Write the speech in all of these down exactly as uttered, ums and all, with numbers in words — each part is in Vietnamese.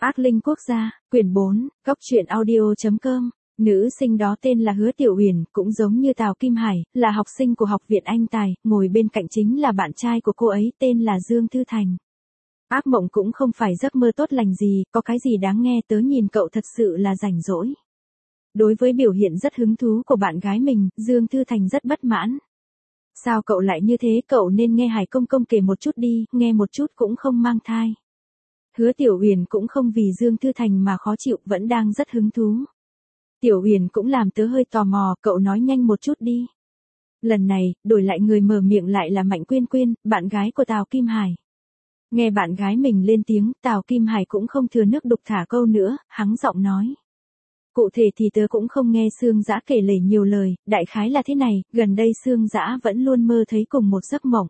Ác linh quốc gia, quyển bốn, góc truyện audio chấm com. Nữ sinh đó tên là Hứa Tiểu Uyển, cũng giống như Tào Kim Hải, là học sinh của học viện Anh Tài, ngồi bên cạnh chính là bạn trai của cô ấy tên là Dương Thư Thành. Ác mộng cũng không phải giấc mơ tốt lành gì, có cái gì đáng nghe, tớ nhìn cậu thật sự là rảnh rỗi. Đối với biểu hiện rất hứng thú của bạn gái mình, Dương Thư Thành rất bất mãn. Sao cậu lại như thế, cậu nên nghe Hải Công Công kể một chút đi, nghe một chút cũng không mang thai. Hứa Tiểu Uyển cũng không vì Dương Thư Thành mà khó chịu, vẫn đang rất hứng thú. Tiểu Uyển cũng làm tớ hơi tò mò, cậu nói nhanh một chút đi. Lần này, đổi lại người mở miệng lại là Mạnh Quyên Quyên, bạn gái của Tào Kim Hải. Nghe bạn gái mình lên tiếng, Tào Kim Hải cũng không thừa nước đục thả câu nữa, hắng giọng nói. Cụ thể thì tớ cũng không nghe Sương Dã kể lể nhiều lời, đại khái là thế này, gần đây Sương Dã vẫn luôn mơ thấy cùng một giấc mộng.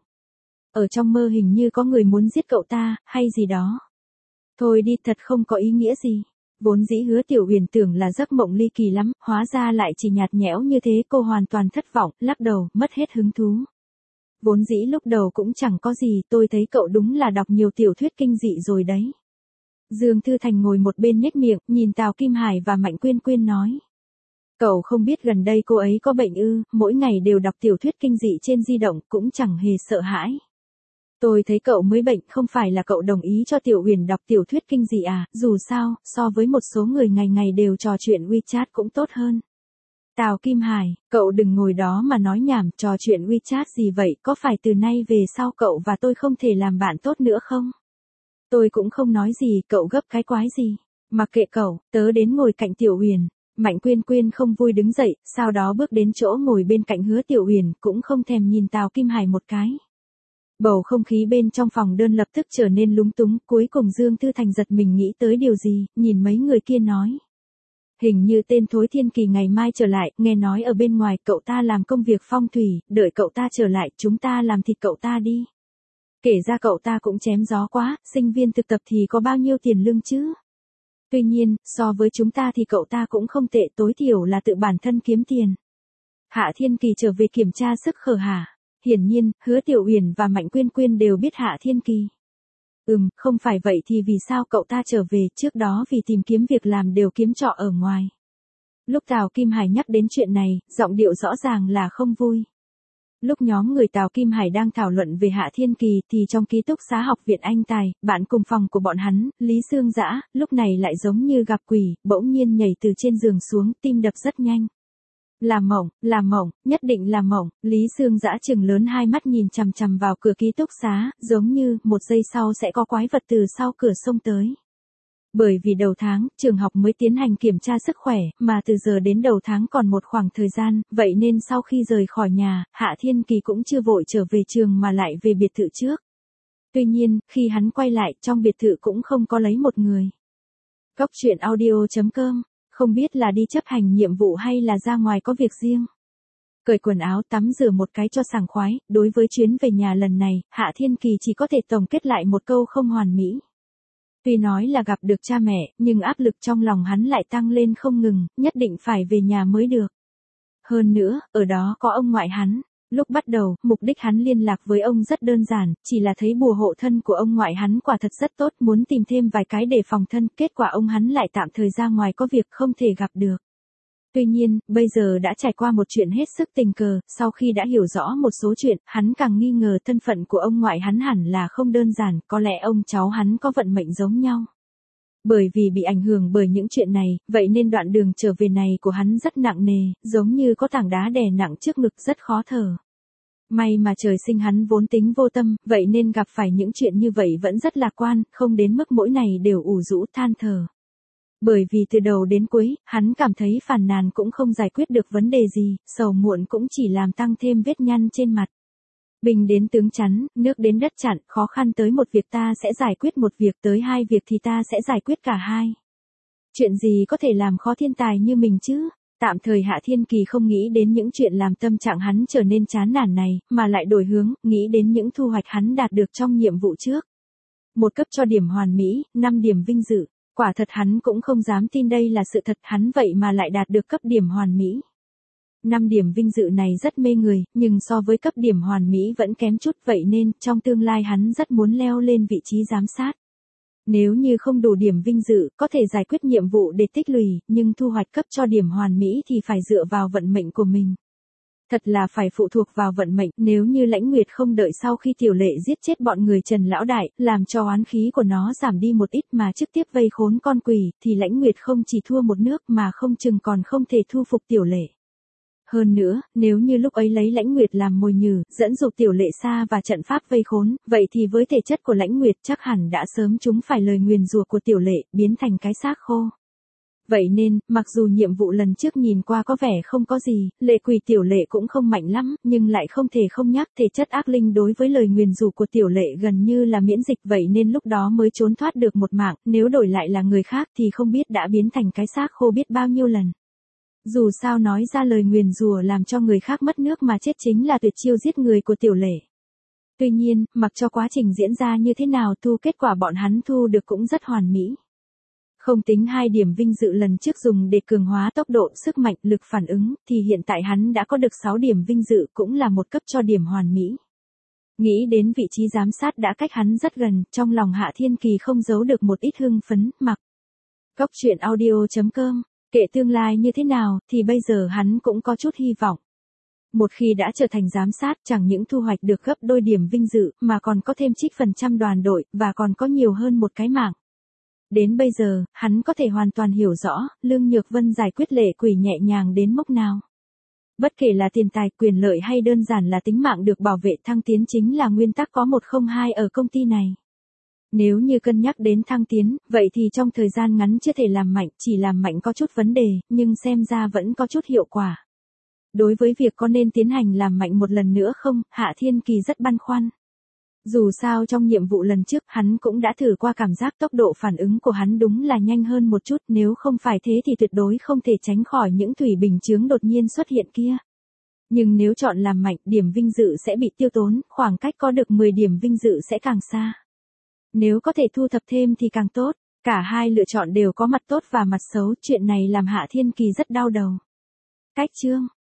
Ở trong mơ hình như có người muốn giết cậu ta, hay gì đó. Thôi đi, thật không có ý nghĩa gì. Vốn dĩ Hứa Tiểu Uyển tưởng là giấc mộng ly kỳ lắm, hóa ra lại chỉ nhạt nhẽo như thế, cô hoàn toàn thất vọng, lắc đầu, mất hết hứng thú. Vốn dĩ lúc đầu cũng chẳng có gì, tôi thấy cậu đúng là đọc nhiều tiểu thuyết kinh dị rồi đấy. Dương Thư Thành ngồi một bên nhếch miệng, nhìn Tào Kim Hải và Mạnh Quyên Quyên nói. Cậu không biết gần đây cô ấy có bệnh ư, mỗi ngày đều đọc tiểu thuyết kinh dị trên di động, cũng chẳng hề sợ hãi. Tôi thấy cậu mới bệnh, không phải là cậu đồng ý cho Tiểu Uyển đọc tiểu thuyết kinh dị à, dù sao, so với một số người ngày ngày đều trò chuyện WeChat cũng tốt hơn. Tào Kim Hải, cậu đừng ngồi đó mà nói nhảm, trò chuyện WeChat gì vậy, có phải từ nay về sau cậu và tôi không thể làm bạn tốt nữa không? Tôi cũng không nói gì, cậu gấp cái quái gì? Mặc kệ cậu, tớ đến ngồi cạnh Tiểu Uyển. Mạnh Quyên Quyên không vui đứng dậy, sau đó bước đến chỗ ngồi bên cạnh Hứa Tiểu Uyển, cũng không thèm nhìn Tào Kim Hải một cái. Bầu không khí bên trong phòng đơn lập tức trở nên lúng túng, cuối cùng Dương Thư Thành giật mình nghĩ tới điều gì, nhìn mấy người kia nói. Hình như tên Thối Thiên Kỳ ngày mai trở lại, nghe nói ở bên ngoài cậu ta làm công việc phong thủy, đợi cậu ta trở lại, chúng ta làm thịt cậu ta đi. Kể ra cậu ta cũng chém gió quá, sinh viên thực tập thì có bao nhiêu tiền lương chứ? Tuy nhiên, so với chúng ta thì cậu ta cũng không tệ, tối thiểu là tự bản thân kiếm tiền. Hạ Thiên Kỳ trở về kiểm tra sức khỏe hả? Hiển nhiên, Hứa Tiểu Uyển và Mạnh Quyên Quyên đều biết Hạ Thiên Kỳ. Ừm, không phải vậy thì vì sao cậu ta trở về, trước đó vì tìm kiếm việc làm đều kiếm trọ ở ngoài. Lúc Tào Kim Hải nhắc đến chuyện này, giọng điệu rõ ràng là không vui. Lúc nhóm người Tào Kim Hải đang thảo luận về Hạ Thiên Kỳ thì trong ký túc xá học viện Anh Tài, bạn cùng phòng của bọn hắn, Lý Sương Dã, lúc này lại giống như gặp quỷ, bỗng nhiên nhảy từ trên giường xuống, tim đập rất nhanh. Là mộng, là mộng, nhất định là mộng, Lý Sương Dã trừng lớn hai mắt nhìn chằm chằm vào cửa ký túc xá, giống như, một giây sau sẽ có quái vật từ sau cửa xông tới. Bởi vì đầu tháng, trường học mới tiến hành kiểm tra sức khỏe, mà từ giờ đến đầu tháng còn một khoảng thời gian, vậy nên sau khi rời khỏi nhà, Hạ Thiên Kỳ cũng chưa vội trở về trường mà lại về biệt thự trước. Tuy nhiên, khi hắn quay lại, trong biệt thự cũng không có lấy một người. Góc truyện audio chấm com. Không biết là đi chấp hành nhiệm vụ hay là ra ngoài có việc riêng. Cởi quần áo tắm rửa một cái cho sảng khoái, đối với chuyến về nhà lần này, Hạ Thiên Kỳ chỉ có thể tổng kết lại một câu không hoàn mỹ. Tuy nói là gặp được cha mẹ, nhưng áp lực trong lòng hắn lại tăng lên không ngừng, nhất định phải về nhà mới được. Hơn nữa, ở đó có ông ngoại hắn. Lúc bắt đầu, mục đích hắn liên lạc với ông rất đơn giản, chỉ là thấy bùa hộ thân của ông ngoại hắn quả thật rất tốt, muốn tìm thêm vài cái để phòng thân, kết quả ông hắn lại tạm thời ra ngoài có việc không thể gặp được. Tuy nhiên, bây giờ đã trải qua một chuyện hết sức tình cờ, sau khi đã hiểu rõ một số chuyện, hắn càng nghi ngờ thân phận của ông ngoại hắn hẳn là không đơn giản, có lẽ ông cháu hắn có vận mệnh giống nhau. Bởi vì bị ảnh hưởng bởi những chuyện này, vậy nên đoạn đường trở về này của hắn rất nặng nề, giống như có tảng đá đè nặng trước ngực rất khó thở. May mà trời sinh hắn vốn tính vô tâm, vậy nên gặp phải những chuyện như vậy vẫn rất lạc quan, không đến mức mỗi ngày đều ủ rũ than thở. Bởi vì từ đầu đến cuối, hắn cảm thấy phàn nàn cũng không giải quyết được vấn đề gì, sầu muộn cũng chỉ làm tăng thêm vết nhăn trên mặt. Bình đến tướng chắn, nước đến đất chặn, khó khăn tới một việc ta sẽ giải quyết một việc, tới hai việc thì ta sẽ giải quyết cả hai. Chuyện gì có thể làm khó thiên tài như mình chứ? Tạm thời Hạ Thiên Kỳ không nghĩ đến những chuyện làm tâm trạng hắn trở nên chán nản này, mà lại đổi hướng, nghĩ đến những thu hoạch hắn đạt được trong nhiệm vụ trước. Một cấp cho điểm hoàn mỹ, năm điểm vinh dự. Quả thật hắn cũng không dám tin đây là sự thật, hắn vậy mà lại đạt được cấp điểm hoàn mỹ. năm điểm vinh dự này rất mê người, nhưng so với cấp điểm hoàn mỹ vẫn kém chút, vậy nên, trong tương lai hắn rất muốn leo lên vị trí giám sát. Nếu như không đủ điểm vinh dự, có thể giải quyết nhiệm vụ để tích lũy, nhưng thu hoạch cấp cho điểm hoàn mỹ thì phải dựa vào vận mệnh của mình. Thật là phải phụ thuộc vào vận mệnh, nếu như Lãnh Nguyệt không đợi sau khi Tiểu Lệ giết chết bọn người Trần Lão Đại, làm cho oán khí của nó giảm đi một ít mà trực tiếp vây khốn con quỷ, thì Lãnh Nguyệt không chỉ thua một nước mà không chừng còn không thể thu phục Tiểu Lệ. Hơn nữa, nếu như lúc ấy lấy Lãnh Nguyệt làm mồi nhử, dẫn dụ Tiểu Lệ xa và trận pháp vây khốn, vậy thì với thể chất của Lãnh Nguyệt chắc hẳn đã sớm trúng phải lời nguyền rủa của Tiểu Lệ, biến thành cái xác khô. Vậy nên, mặc dù nhiệm vụ lần trước nhìn qua có vẻ không có gì, lệ quỷ Tiểu Lệ cũng không mạnh lắm, nhưng lại không thể không nhắc thể chất ác linh đối với lời nguyền rủa của Tiểu Lệ gần như là miễn dịch, vậy nên lúc đó mới trốn thoát được một mạng, nếu đổi lại là người khác thì không biết đã biến thành cái xác khô biết bao nhiêu lần. Dù sao nói ra lời nguyền rủa làm cho người khác mất nước mà chết chính là tuyệt chiêu giết người của Tiểu Lệ. Tuy nhiên, mặc cho quá trình diễn ra như thế nào thu kết quả bọn hắn thu được cũng rất hoàn mỹ. Không tính hai điểm vinh dự lần trước dùng để cường hóa tốc độ, sức mạnh, lực phản ứng, thì hiện tại hắn đã có được sáu điểm vinh dự cũng là một cấp cho điểm hoàn mỹ. Nghĩ đến vị trí giám sát đã cách hắn rất gần, trong lòng Hạ Thiên Kỳ không giấu được một ít hưng phấn, mặc. Góc truyện audio chấm com, kệ tương lai như thế nào, thì bây giờ hắn cũng có chút hy vọng. Một khi đã trở thành giám sát chẳng những thu hoạch được gấp đôi điểm vinh dự, mà còn có thêm trích phần trăm đoàn đội, và còn có nhiều hơn một cái mạng. Đến bây giờ, hắn có thể hoàn toàn hiểu rõ, Lương Nhược Vân giải quyết lệ quỷ nhẹ nhàng đến mức nào. Bất kể là tiền tài, quyền lợi hay đơn giản là tính mạng được bảo vệ thăng tiến chính là nguyên tắc có một không hai ở công ty này. Nếu như cân nhắc đến thăng tiến, vậy thì trong thời gian ngắn chưa thể làm mạnh, chỉ làm mạnh có chút vấn đề, nhưng xem ra vẫn có chút hiệu quả. Đối với việc có nên tiến hành làm mạnh một lần nữa không, Hạ Thiên Kỳ rất băn khoăn. Dù sao trong nhiệm vụ lần trước hắn cũng đã thử qua cảm giác tốc độ phản ứng của hắn đúng là nhanh hơn một chút, nếu không phải thế thì tuyệt đối không thể tránh khỏi những thủy bình chướng đột nhiên xuất hiện kia. Nhưng nếu chọn làm mạnh, điểm vinh dự sẽ bị tiêu tốn, khoảng cách có được mười điểm vinh dự sẽ càng xa. Nếu có thể thu thập thêm thì càng tốt, cả hai lựa chọn đều có mặt tốt và mặt xấu, chuyện này làm Hạ Thiên Kỳ rất đau đầu. Cách chương